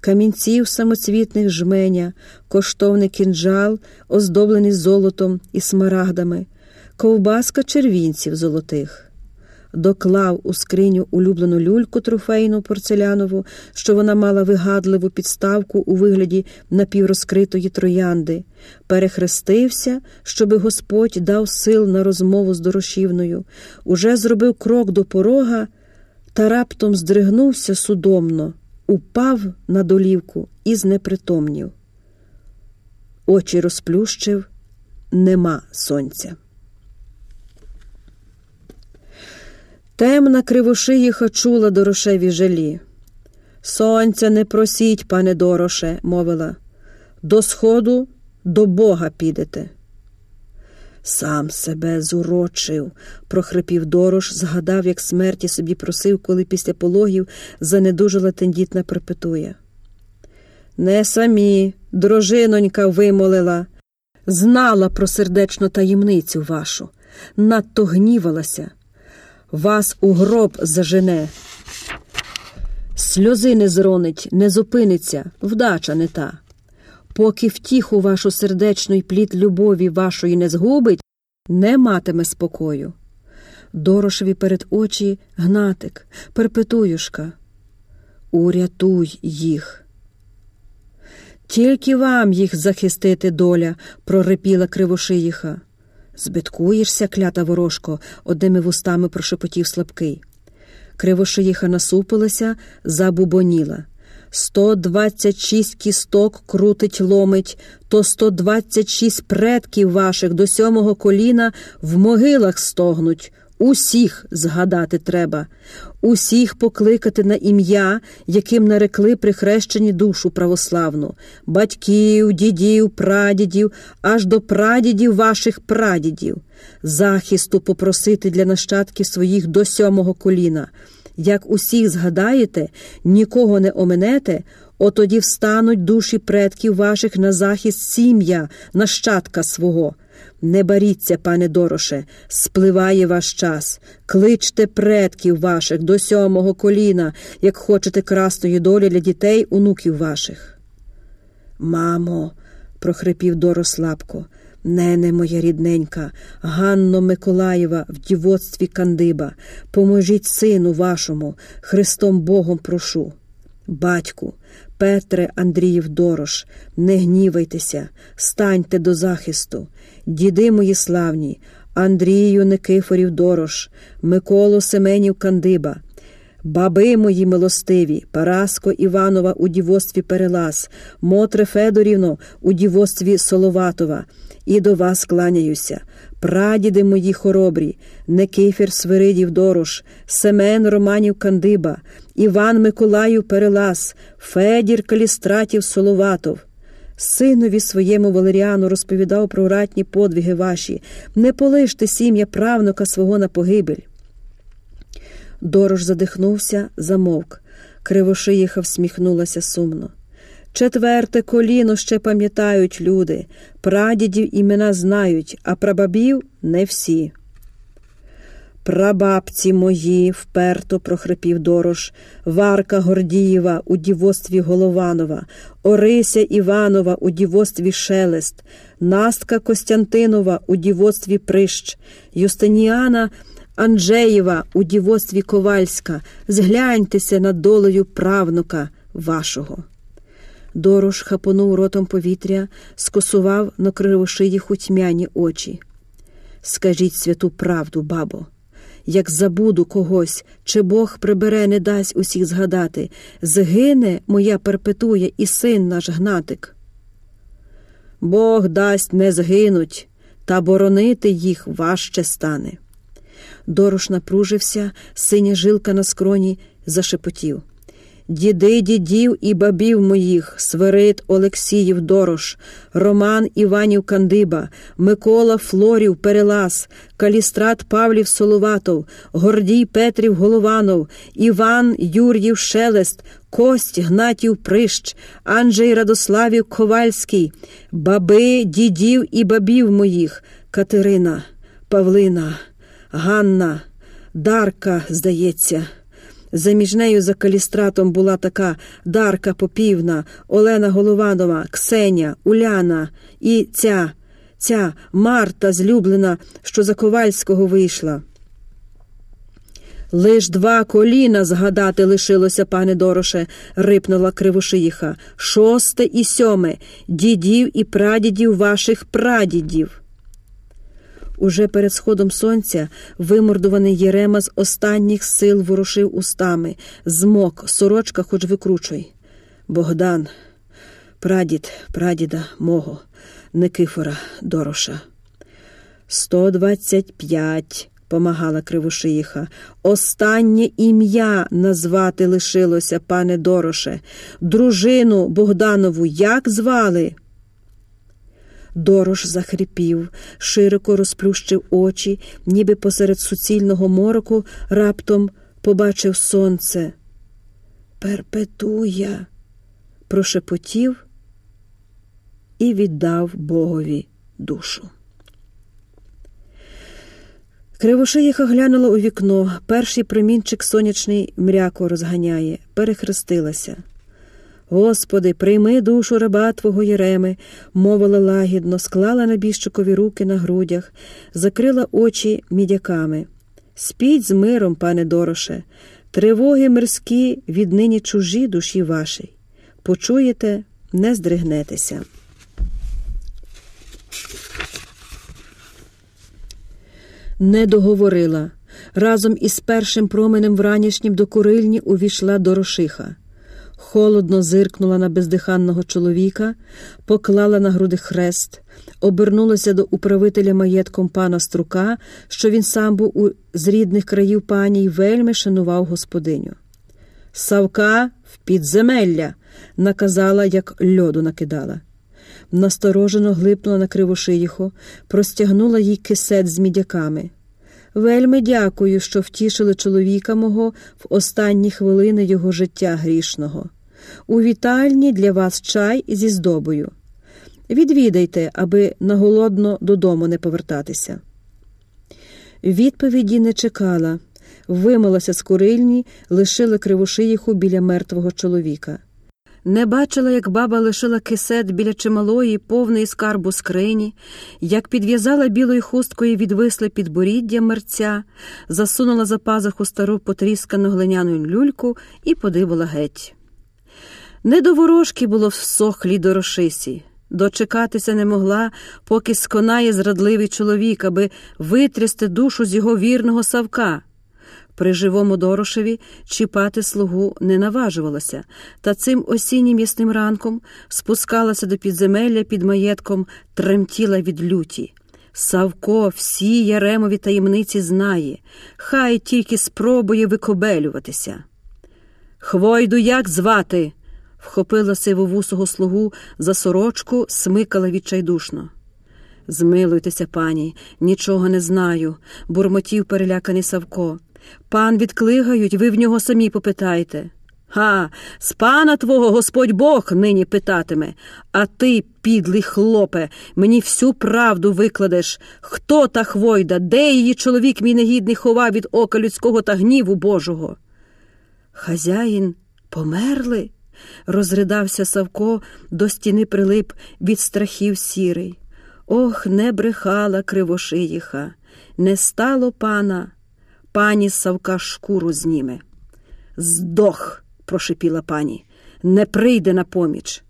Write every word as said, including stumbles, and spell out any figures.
камінців самоцвітних жменя, коштовний кінджал, оздоблений золотом і смарагдами, ковбаска червінців золотих. Доклав у скриню улюблену люльку трофейну порцелянову, що вона мала вигадливу підставку у вигляді напіврозкритої троянди, перехрестився, щоби Господь дав сил на розмову з Дорошівною, уже зробив крок до порога, та раптом здригнувся судомно, упав на долівку і знепритомнів. Очі розплющив, нема сонця. Темна кривошиїха чула Дорошеві жалі. «Сонця не просіть, пане Дороше», – мовила. «До сходу до Бога підете». «Сам себе зурочив», – прохрипів Дорош, згадав, як смерті собі просив, коли після пологів занедужила тендітна перпетуя. «Не самі, дружинонька вимолила. Знала про сердечну таємницю вашу, надто гнівалася. Вас у гроб зажене. Сльози не зронить, не зупиниться, вдача не та. Поки втіху вашу сердечну й плід любові вашої не згубить, не матиме спокою. Дорошеві перед очі Гнатик, Перпетуюшка. Урятуй їх. Тільки вам їх захистити, доля, прорипіла Кривошиїха. Збиткуєшся, клята ворожко, одними вустами прошепотів Слабкий. Кривошиїха насупилася, забубоніла. Сто двадцять шість кісток крутить ломить, то сто двадцять шість предків ваших до сьомого коліна в могилах стогнуть. Усіх згадати треба, усіх покликати на ім'я, яким нарекли при хрещенні душу православну, батьків, дідів, прадідів, аж до прадідів ваших прадідів, захисту попросити для нащадків своїх до сьомого коліна. Як усіх згадаєте, нікого не оминете, отоді встануть душі предків ваших на захист сім'я, нащадка свого. Не баріться, пане Дороше, спливає ваш час. Кличте предків ваших до сьомого коліна, як хочете красної долі для дітей, онуків ваших. Мамо, прохрипів Дорош слабко, нене моя рідненька, Ганно Миколаєва в дівоцтві Кандиба, поможіть сину вашому, Христом Богом прошу. Батьку, Петре Андріїв Дорош, не гнівайтеся, станьте до захисту. Діди мої славні, Андрію Никифорів Дорош, Миколо Семенів Кандиба, баби мої милостиві, Параско Іванова у дівоцтві Перелаз, Мотре Федорівно у дівоцтві Соловатова, і до вас кланяюся. Прадіди мої хоробрі, Никифір Свиридів Дорош, Семен Романів Кандиба, Іван Миколаїв Перелаз, Федір Калістратів Соловатов. Синові своєму Валеріану розповідав про ратні подвиги ваші. Не полиште сім'я правнука свого на погибель. Дорош задихнувся, замовк. Кривошиїха всміхнулася сумно. Четверте коліно ще пам'ятають люди, прадідів імена знають, а прабабів не всі. Прабабці мої, вперто прохрипів Дорош, Варка Гордієва у дівоцтві Голованова, Орися Іванова у дівоцтві Шелест, Настка Костянтинова у дівоцтві Прищ, Юстиніана Анджеєва у дівоцтві Ковальська. Згляньтеся над долею правнука вашого. Дорош хапонув ротом повітря, скосував на Кривошиїху тьмяні очі. Скажіть святу правду, бабо. Як забуду когось, чи Бог прибере, не дасть усіх згадати, згине моя Перпетуя і син наш Гнатик. Бог дасть не згинуть, та боронити їх важче стане. Дорош напружився, синя жилка на скроні зашепотів. Діди дідів і бабів моїх, Свирид Олексіїв Дорош, Роман Іванів Кандиба, Микола Флорів Перелаз, Калістрат Павлів Соловатов, Гордій Петрів Голованов, Іван Юр'їв Шелест, Кость Гнатів Прищ, Анджей Радославів Ковальський, баби дідів і бабів моїх, Катерина, Павлина, Ганна, Дарка, здається, Заміж нею за калістратом була така Дарка Попівна, Олена Голованова, Ксеня, Уляна і ця, ця Марта злюблена, що за Ковальського вийшла. «Лиш два коліна згадати лишилося, пане Дороше», – рипнула Кривошиїха. «Шосте і сьоме, дідів і прадідів ваших прадідів». Уже перед сходом сонця вимордований Єрема з останніх сил ворушив устами. Змок, сорочка хоч викручуй. «Богдан, прадід, прадіда мого, Никифора Дороша». «Сто двадцять п'ять», – помагала Кривошиїха. «Останнє ім'я назвати лишилося, пане Дороше. Дружину Богданову як звали?» Дорош захрипів, широко розплющив очі, ніби посеред суцільного мороку раптом побачив сонце. «Перпетуя», – прошепотів і віддав Богові душу. Кривошиїха глянула у вікно. Перший промінчик сонячний мряко розганяє. Перехрестилася. «Господи, прийми душу раба Твого Єреми», – мовила лагідно, склала небіжчикові руки на грудях, закрила очі мідяками. «Спіть з миром, пане Дороше, тривоги мирські віднині чужі душі вашій. Почуєте, не здригнетеся». Не договорила. Разом із першим променем вранішнім до курильні увійшла Дорошиха. Холодно зиркнула на бездиханного чоловіка, поклала на груди хрест, обернулася до управителя маєтком пана Струка, що він сам був у, з рідних країв пані й вельми шанував господиню. «Савка в підземелля!» – наказала, як льоду накидала. Насторожено глипнула на Кривошиїху, простягнула їй кисет з мідяками. «Вельми дякую, що втішили чоловіка мого в останні хвилини його життя грішного. У вітальні для вас чай зі здобою. Відвідайте, аби наголодно додому не повертатися». Відповіді не чекала. Вимилася з курильні, лишила Кривошиїху біля мертвого чоловіка. Не бачила, як баба лишила кисет біля чималої, повної скарбу скрині, як підв'язала білою хусткою відвисле підборіддя мерця, засунула за пазуху стару потріскану глиняну люльку і подивила геть. Не до ворожки було в сохлій Дорошисі. Дочекатися не могла, поки сконає зрадливий чоловік, аби витрясти душу з його вірного Савка. При живому Дорошеві чіпати слугу не наважувалася, та цим осіннім ясним ранком спускалася до підземелля під маєтком, тремтіла від люті. Савко всі Яремові таємниці знає, хай тільки спробує викобелюватися. «Хвойду як звати?» – вхопила сивовусого слугу за сорочку, смикала відчайдушно. «Змилуйтеся, пані, нічого не знаю», – бурмотів переляканий Савко. «Пан відклигають, ви в нього самі попитайте». «Га, з пана твого Господь Бог нині питатиме, а ти, підлий хлопе, мені всю правду викладеш. Хто та Хвойда, де її чоловік мій негідний ховав від ока людського та гніву Божого?» «Хазяїн померли?» – розридався Савко, до стіни прилип, від страхів сірий. «Ох, не брехала Кривошиїха, не стало пана, пані з Савка шкуру зніме». «Здох!» – прошипіла пані. «Не прийде на поміч».